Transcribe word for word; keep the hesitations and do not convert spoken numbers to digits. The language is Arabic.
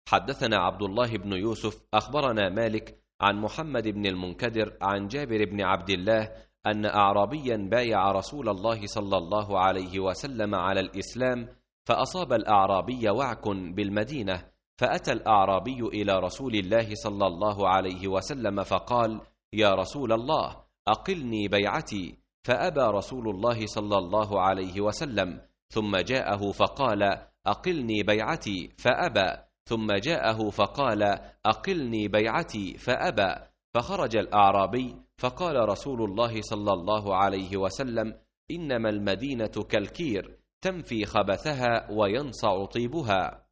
حدثنا عبد الله بن يوسف أخبرنا مالك عن محمد بن المنكدر عن جابر بن عبد الله أن أعرابيا بايع رسول الله صلى الله عليه وسلم على الإسلام، فأصاب الأعرابي وعك بالمدينة، فأتى الأعرابي إلى رسول الله صلى الله عليه وسلم فقال: يا رسول الله، أقلني بيعتي، فأبى رسول الله صلى الله عليه وسلم، ثم جاءه فقال: أقلني بيعتي، فأبى، ثم جاءه فقال: أقلني بيعتي، فأبى، فخرج الأعرابي فقال رسول الله صلى الله عليه وسلم: إنما المدينة كالكير، تنفي خبثها وينصع طيبها.